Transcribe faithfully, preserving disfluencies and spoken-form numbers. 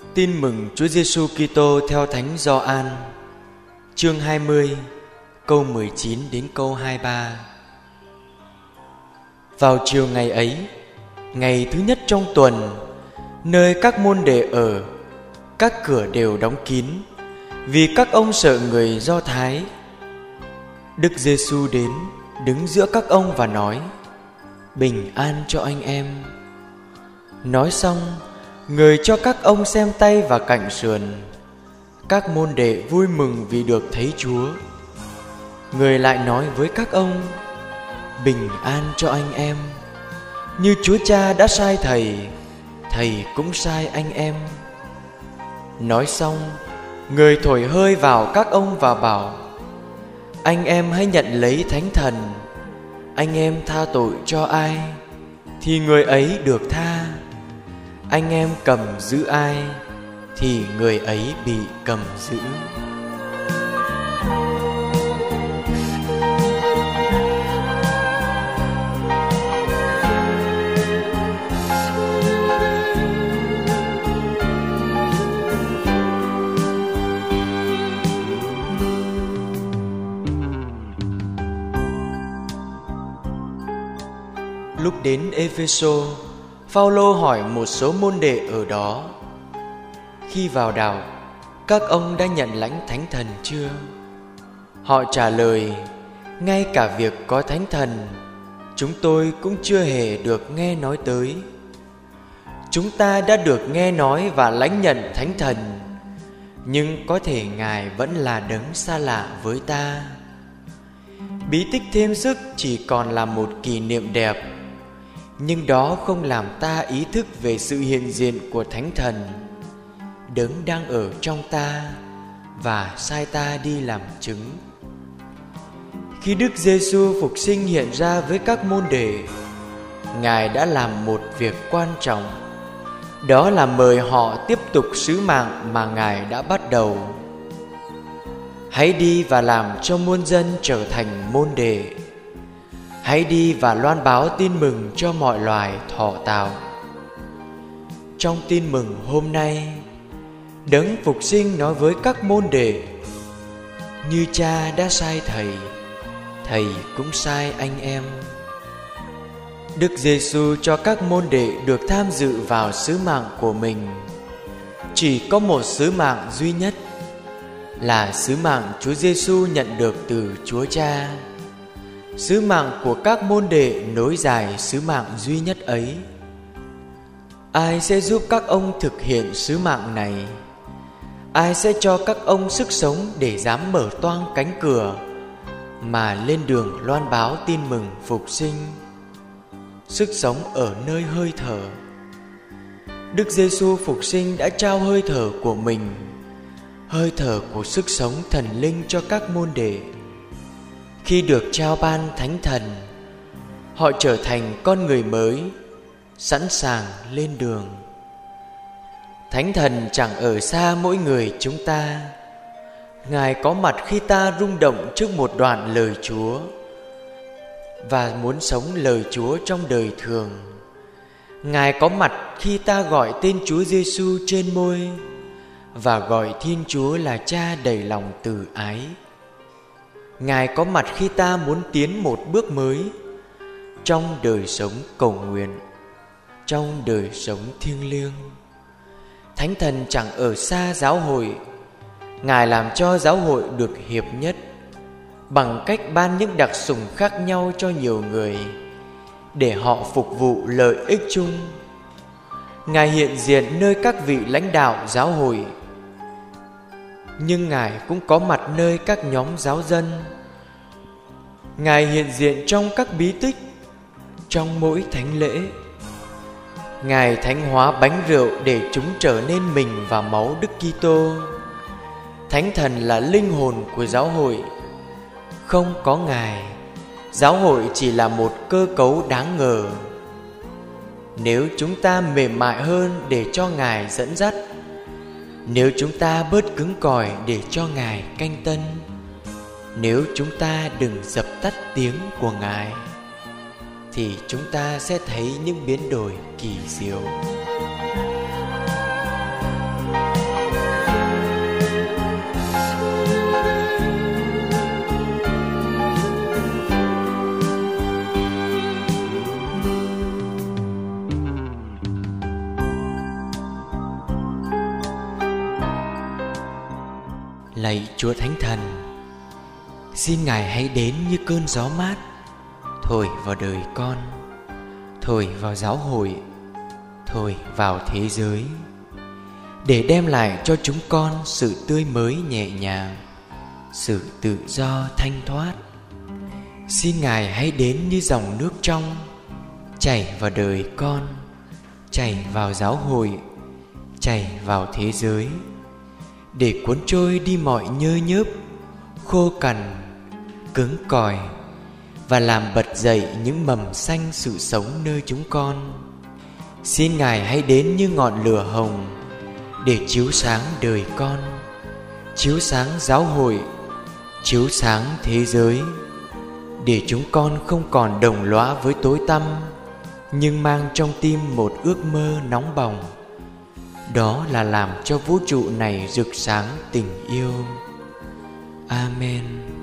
Tin mừng Chúa Giêsu Kitô theo Thánh Gioan, chương hai mươi, câu mười chín đến câu hai mươi ba. Vào chiều ngày ấy, ngày thứ nhất trong tuần, nơi các môn đệ ở, các cửa đều đóng kín, vì các ông sợ người Do Thái. Đức Giêsu đến, đứng giữa các ông và nói: Bình an cho anh em. Nói xong, người cho các ông xem tay và cạnh sườn. Các môn đệ vui mừng vì được thấy Chúa. Người lại nói với các ông: Bình an cho anh em. Như Chúa Cha đã sai Thầy, Thầy cũng sai anh em. Nói xong, người thổi hơi vào các ông và bảo: Anh em hãy nhận lấy Thánh Thần. Anh em tha tội cho ai, thì người ấy được tha. Anh em cầm giữ ai, thì người ấy bị cầm giữ. Lúc đến Ê-phê-sô, Phao-lô hỏi một số môn đệ ở đó: Khi vào đạo, các ông đã nhận lãnh Thánh Thần chưa? Họ trả lời: Ngay cả việc có Thánh Thần, chúng tôi cũng chưa hề được nghe nói tới. Chúng ta đã được nghe nói và lãnh nhận Thánh Thần, nhưng có thể Ngài vẫn là đấng xa lạ với ta. Bí tích thêm sức chỉ còn là một kỷ niệm đẹp, nhưng đó không làm ta ý thức về sự hiện diện của Thánh Thần, đấng đang ở trong ta và sai ta đi làm chứng. Khi Đức Giêsu phục sinh hiện ra với các môn đệ, Ngài đã làm một việc quan trọng, đó là mời họ tiếp tục sứ mạng mà Ngài đã bắt đầu. Hãy đi và làm cho muôn dân trở thành môn đệ. Hãy đi và loan báo tin mừng cho mọi loài thọ tạo. Trong tin mừng hôm nay, đấng phục sinh nói với các môn đệ: Như Cha đã sai Thầy, Thầy cũng sai anh em. Đức Giêsu cho các môn đệ được tham dự vào sứ mạng của mình. Chỉ có một sứ mạng duy nhất, là sứ mạng Chúa Giêsu nhận được từ Chúa Cha. Sứ mạng của các môn đệ nối dài sứ mạng duy nhất ấy. Ai sẽ giúp các ông thực hiện sứ mạng này? Ai sẽ cho các ông sức sống để dám mở toang cánh cửa mà lên đường loan báo tin mừng phục sinh? Sức sống ở nơi hơi thở. Đức Giêsu phục sinh đã trao hơi thở của mình, hơi thở của sức sống thần linh cho các môn đệ. Khi được trao ban Thánh Thần, họ trở thành con người mới, sẵn sàng lên đường. Thánh Thần chẳng ở xa mỗi người chúng ta. Ngài có mặt khi ta rung động trước một đoạn lời Chúa và muốn sống lời Chúa trong đời thường. Ngài có mặt khi ta gọi tên Chúa Giêsu trên môi và gọi Thiên Chúa là Cha đầy lòng từ ái. Ngài có mặt khi ta muốn tiến một bước mới trong đời sống cầu nguyện, trong đời sống thiêng liêng. Thánh Thần chẳng ở xa giáo hội. Ngài làm cho giáo hội được hiệp nhất bằng cách ban những đặc sủng khác nhau cho nhiều người để họ phục vụ lợi ích chung. Ngài hiện diện nơi các vị lãnh đạo giáo hội, nhưng Ngài cũng có mặt nơi các nhóm giáo dân. Ngài hiện diện trong các bí tích, trong mỗi thánh lễ. Ngài thánh hóa bánh rượu để chúng trở nên mình và máu Đức Kitô. Thánh Thần là linh hồn của giáo hội. Không có Ngài, giáo hội chỉ là một cơ cấu đáng ngờ. Nếu chúng ta mềm mại hơn để cho Ngài dẫn dắt, nếu chúng ta bớt cứng cỏi để cho Ngài canh tân, nếu chúng ta đừng dập tắt tiếng của Ngài, thì chúng ta sẽ thấy những biến đổi kỳ diệu. lạy Chúa Thánh Thần, xin Ngài hãy đến như cơn gió mát, thổi vào đời con, thổi vào giáo hội, thổi vào thế giới, để đem lại cho chúng con sự tươi mới nhẹ nhàng, sự tự do thanh thoát. Xin Ngài hãy đến như dòng nước trong, chảy vào đời con, chảy vào giáo hội, chảy vào thế giới, để cuốn trôi đi mọi nhơ nhớp, khô cằn, cứng cỏi, và làm bật dậy những mầm xanh sự sống nơi chúng con. Xin Ngài hãy đến như ngọn lửa hồng, để chiếu sáng đời con, chiếu sáng giáo hội, chiếu sáng thế giới, để chúng con không còn đồng lõa với tối tăm, nhưng mang trong tim một ước mơ nóng bỏng, đó là làm cho vũ trụ này rực sáng tình yêu. Amen.